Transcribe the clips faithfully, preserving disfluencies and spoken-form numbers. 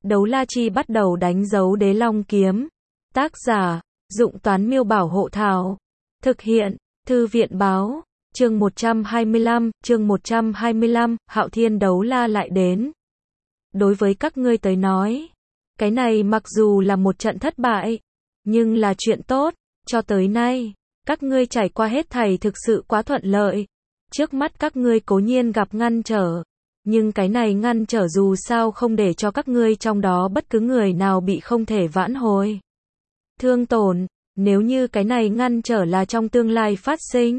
Đấu la chi bắt đầu đánh dấu đế long kiếm. Tác giả, Dụng Toán Miêu Bảo Hộ Thảo. Thực hiện, Thư viện Báo. Chương một trăm hai mươi lăm, chương một trăm hai mươi lăm, Hạo Thiên đấu la lại đến. Đối với các ngươi tới nói, cái này mặc dù là một trận thất bại, nhưng là chuyện tốt, cho tới nay, các ngươi trải qua hết thảy thực sự quá thuận lợi. Trước mắt các ngươi cố nhiên gặp ngăn trở, nhưng cái này ngăn trở dù sao không để cho các ngươi trong đó bất cứ người nào bị không thể vãn hồi. Thương tổn, nếu như cái này ngăn trở là trong tương lai phát sinh,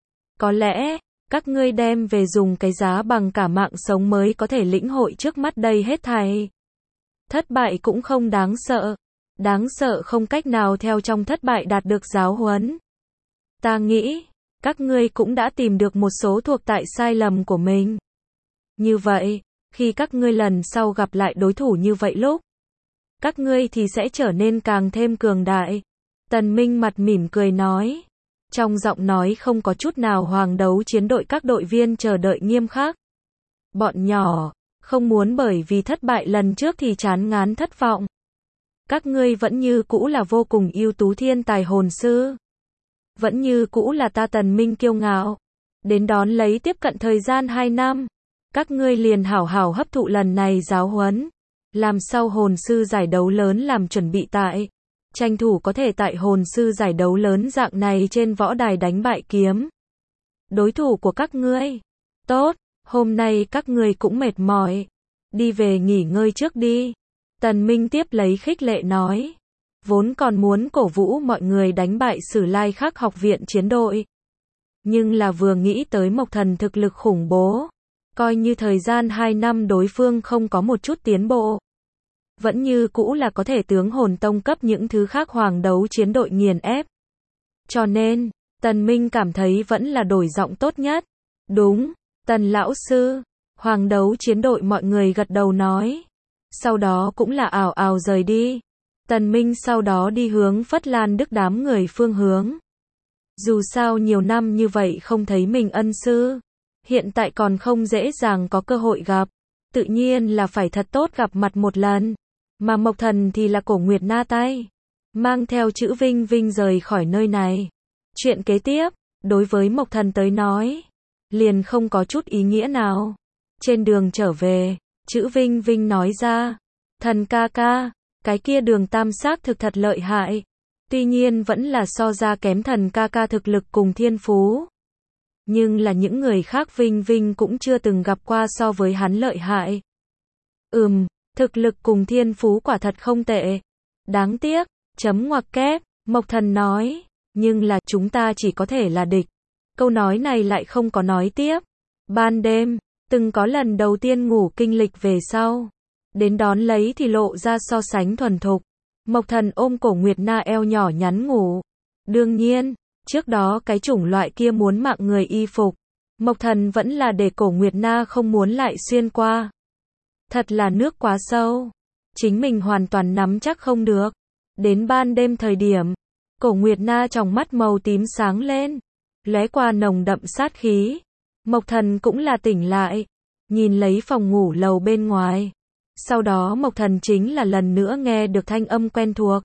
có lẽ, các ngươi đem về dùng cái giá bằng cả mạng sống mới có thể lĩnh hội trước mắt đây hết thảy. Thất bại cũng không đáng sợ. Đáng sợ không cách nào theo trong thất bại đạt được giáo huấn. Ta nghĩ, các ngươi cũng đã tìm được một số thuộc tại sai lầm của mình. Như vậy, khi các ngươi lần sau gặp lại đối thủ như vậy lúc, các ngươi thì sẽ trở nên càng thêm cường đại. Tần Minh mặt mỉm cười nói. Trong giọng nói không có chút nào hoàng đấu chiến đội các đội viên chờ đợi nghiêm khắc. Bọn nhỏ, không muốn bởi vì thất bại lần trước thì chán ngán thất vọng. Các ngươi vẫn như cũ là vô cùng ưu tú thiên tài hồn sư. Vẫn như cũ là ta Tần Minh kiêu ngạo. Đến đón lấy tiếp cận thời gian hai năm. Các ngươi liền hảo hảo hấp thụ lần này giáo huấn. Làm sau hồn sư giải đấu lớn làm chuẩn bị tại. Tranh thủ có thể tại hồn sư giải đấu lớn dạng này trên võ đài đánh bại kiếm đối thủ của các ngươi. Tốt, hôm nay các ngươi cũng mệt mỏi. Đi về nghỉ ngơi trước đi. Tần Minh tiếp lấy khích lệ nói. Vốn còn muốn cổ vũ mọi người đánh bại Sử Lai Khắc học viện chiến đội. Nhưng là vừa nghĩ tới Mộc Thần thực lực khủng bố. Coi như thời gian hai năm đối phương không có một chút tiến bộ. Vẫn như cũ là có thể tướng hồn tông cấp những thứ khác hoàng đấu chiến đội nghiền ép. Cho nên, Tần Minh cảm thấy vẫn là đổi giọng tốt nhất. Đúng, Tần lão sư. Hoàng đấu chiến đội mọi người gật đầu nói. Sau đó cũng là ào ào rời đi. Tần Minh sau đó đi hướng Phất Lan Đức đám người phương hướng. Dù sao nhiều năm như vậy không thấy mình ân sư. Hiện tại còn không dễ dàng có cơ hội gặp. Tự nhiên là phải thật tốt gặp mặt một lần. Mà Mộc Thần thì là Cổ Nguyệt Na tay. Mang theo chữ Vinh Vinh rời khỏi nơi này. Chuyện kế tiếp, đối với Mộc Thần tới nói, liền không có chút ý nghĩa nào. Trên đường trở về, chữ Vinh Vinh nói ra. Thần ca ca, cái kia Đường Tam xác thực thật lợi hại. Tuy nhiên vẫn là so ra kém thần ca ca thực lực cùng thiên phú. Nhưng là những người khác Vinh Vinh cũng chưa từng gặp qua so với hắn lợi hại. Ừm. Thực lực cùng thiên phú quả thật không tệ. Đáng tiếc, chấm ngoặc kép, Mộc Thần nói, nhưng là chúng ta chỉ có thể là địch. Câu nói này lại không có nói tiếp. Ban đêm, từng có lần đầu tiên ngủ kinh lịch về sau. Đến đón lấy thì lộ ra so sánh thuần thục. Mộc Thần ôm Cổ Nguyệt Na eo nhỏ nhắn ngủ. Đương nhiên, trước đó cái chủng loại kia muốn mạng người y phục. Mộc Thần vẫn là để Cổ Nguyệt Na không muốn lại xuyên qua. Thật là nước quá sâu. Chính mình hoàn toàn nắm chắc không được. Đến ban đêm thời điểm, Cổ Nguyệt Na trong mắt màu tím sáng lên. Lóe qua nồng đậm sát khí. Mộc Thần cũng là tỉnh lại. Nhìn lấy phòng ngủ lầu bên ngoài. Sau đó Mộc Thần chính là lần nữa nghe được thanh âm quen thuộc.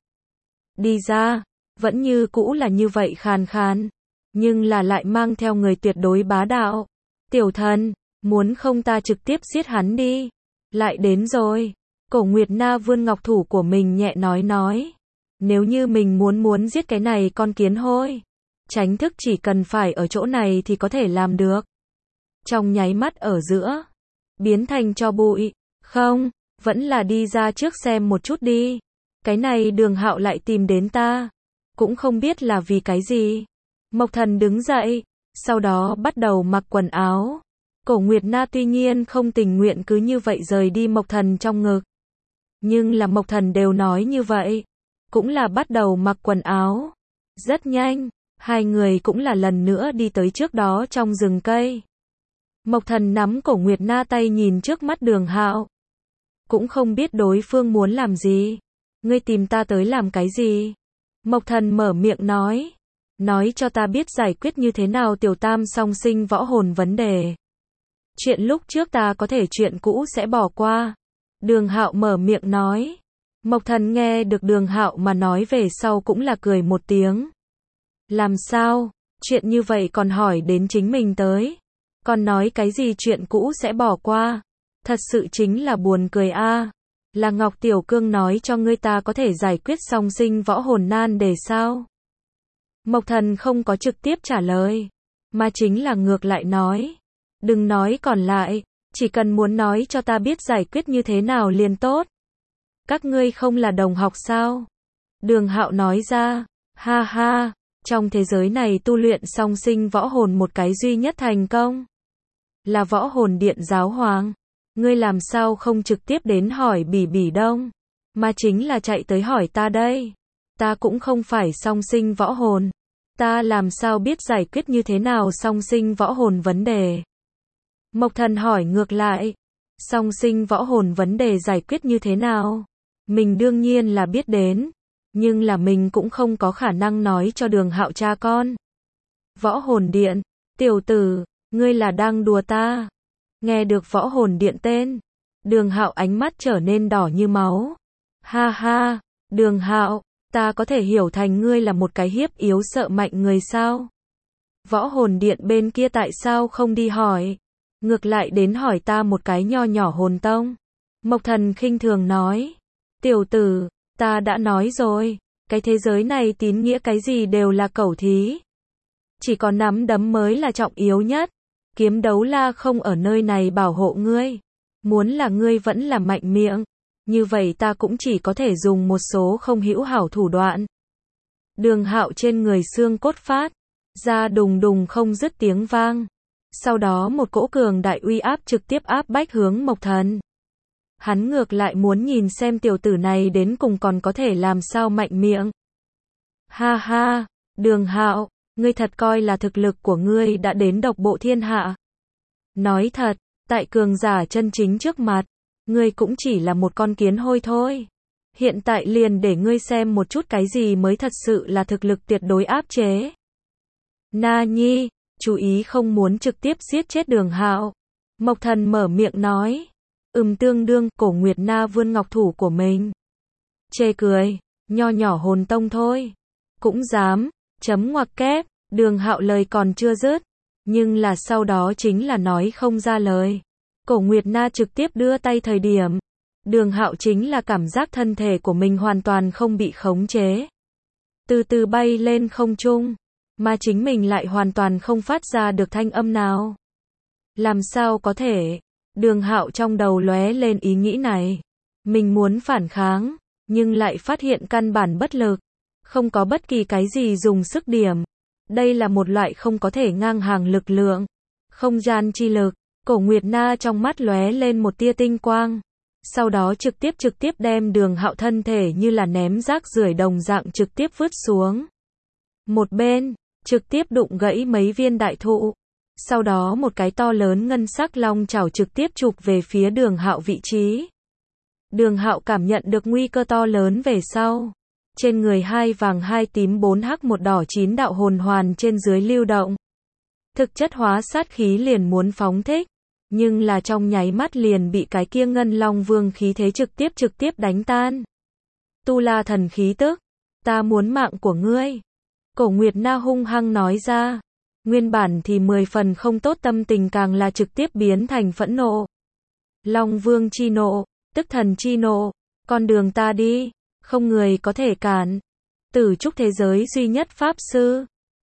Đi ra, vẫn như cũ là như vậy khàn khàn. Nhưng là lại mang theo người tuyệt đối bá đạo. Tiểu thần, muốn không ta trực tiếp giết hắn đi. Lại đến rồi. Cổ Nguyệt Na vươn ngọc thủ của mình nhẹ nói nói. Nếu như mình muốn muốn giết cái này con kiến hôi. Tránh thức chỉ cần phải ở chỗ này thì có thể làm được. Trong nháy mắt ở giữa. Biến thành cho bụi. Không, vẫn là đi ra trước xem một chút đi. Cái này Đường Hạo lại tìm đến ta. Cũng không biết là vì cái gì. Mộc Thần đứng dậy. Sau đó bắt đầu mặc quần áo. Cổ Nguyệt Na tuy nhiên không tình nguyện cứ như vậy rời đi Mộc Thần trong ngực. Nhưng là Mộc Thần đều nói như vậy. Cũng là bắt đầu mặc quần áo. Rất nhanh, hai người cũng là lần nữa đi tới trước đó trong rừng cây. Mộc Thần nắm Cổ Nguyệt Na tay nhìn trước mắt Đường Hạo. Cũng không biết đối phương muốn làm gì. Ngươi tìm ta tới làm cái gì? Mộc Thần mở miệng nói. Nói cho ta biết giải quyết như thế nào tiểu tam song sinh võ hồn vấn đề. Chuyện lúc trước ta có thể chuyện cũ sẽ bỏ qua. Đường Hạo mở miệng nói. Mộc Thần nghe được Đường Hạo mà nói về sau cũng là cười một tiếng. Làm sao, chuyện như vậy còn hỏi đến chính mình tới. Còn nói cái gì chuyện cũ sẽ bỏ qua. Thật sự chính là buồn cười a. Là Ngọc Tiểu Cương nói cho ngươi ta có thể giải quyết song sinh võ hồn nan đề sao? Mộc Thần không có trực tiếp trả lời, mà chính là ngược lại nói. Đừng nói còn lại, chỉ cần muốn nói cho ta biết giải quyết như thế nào liền tốt. Các ngươi không là đồng học sao? Đường Hạo nói ra, ha ha, trong thế giới này tu luyện song sinh võ hồn một cái duy nhất thành công. Là võ hồn điện giáo hoàng. Ngươi làm sao không trực tiếp đến hỏi Bỉ Bỉ Đông, mà chính là chạy tới hỏi ta đây. Ta cũng không phải song sinh võ hồn. Ta làm sao biết giải quyết như thế nào song sinh võ hồn vấn đề? Mộc Thần hỏi ngược lại. Song sinh võ hồn vấn đề giải quyết như thế nào? Mình đương nhiên là biết đến, nhưng là mình cũng không có khả năng nói cho Đường Hạo cha con. Võ hồn điện, tiểu tử, ngươi là đang đùa ta? Nghe được võ hồn điện tên, Đường Hạo ánh mắt trở nên đỏ như máu. Ha ha, Đường Hạo, ta có thể hiểu thành ngươi là một cái hiếp yếu sợ mạnh người sao? Võ hồn điện bên kia tại sao không đi hỏi? Ngược lại đến hỏi ta một cái nho nhỏ hồn tông. Mộc Thần khinh thường nói. Tiểu tử, ta đã nói rồi, cái thế giới này tín nghĩa cái gì đều là cẩu thí. Chỉ có nắm đấm mới là trọng yếu nhất. Kiếm đấu la không ở nơi này bảo hộ ngươi. Muốn là ngươi vẫn là mạnh miệng, như vậy ta cũng chỉ có thể dùng một số không hữu hảo thủ đoạn. Đường Hạo trên người xương cốt phát ra đùng đùng không dứt tiếng vang. Sau đó một cỗ cường đại uy áp trực tiếp áp bách hướng Mộc Thần. Hắn ngược lại muốn nhìn xem tiểu tử này đến cùng còn có thể làm sao mạnh miệng. Ha ha, Đường Hạo, ngươi thật coi là thực lực của ngươi đã đến độc bộ thiên hạ. Nói thật, tại cường giả chân chính trước mặt, ngươi cũng chỉ là một con kiến hôi thôi. Hiện tại liền để ngươi xem một chút cái gì mới thật sự là thực lực tuyệt đối áp chế. Na Nhi, chú ý không muốn trực tiếp giết chết Đường Hạo. Mộc Thần mở miệng nói. Ừm tương đương, Cổ Nguyệt Na vươn ngọc thủ của mình. Chê cười, nho nhỏ hồn tông thôi. Cũng dám, chấm ngoặc kép, Đường Hạo lời còn chưa dứt. Nhưng là sau đó chính là nói không ra lời. Cổ Nguyệt Na trực tiếp đưa tay thời điểm. Đường Hạo chính là cảm giác thân thể của mình hoàn toàn không bị khống chế. Từ từ bay lên không trung. Mà chính mình lại hoàn toàn không phát ra được thanh âm nào. Làm sao có thể? Đường Hạo trong đầu lóe lên ý nghĩ này. Mình muốn phản kháng, nhưng lại phát hiện căn bản bất lực. Không có bất kỳ cái gì dùng sức điểm. Đây là một loại không có thể ngang hàng lực lượng. Không gian chi lực. Cổ Nguyệt Na trong mắt lóe lên một tia tinh quang. Sau đó trực tiếp trực tiếp đem Đường Hạo thân thể như là ném rác rưởi đồng dạng trực tiếp vứt xuống. Một bên, trực tiếp đụng gãy mấy viên đại thụ. Sau đó một cái to lớn ngân sắc long chảo trực tiếp chụp về phía Đường Hạo vị trí. Đường Hạo cảm nhận được nguy cơ to lớn về sau. Trên người hai vàng hai tím bốn hắc một đỏ chín đạo hồn hoàn trên dưới lưu động. Thực chất hóa sát khí liền muốn phóng thích. Nhưng là trong nháy mắt liền bị cái kia ngân long vương khí thế trực tiếp trực tiếp đánh tan. Tu La thần khí tức. Ta muốn mạng của ngươi. Cổ Nguyệt Na hung hăng nói ra. Nguyên bản thì mười phần không tốt tâm tình càng là trực tiếp biến thành phẫn nộ. Long vương chi nộ, tức thần chi nộ. Con đường ta đi, không người có thể cản. Tử trúc thế giới duy nhất pháp sư.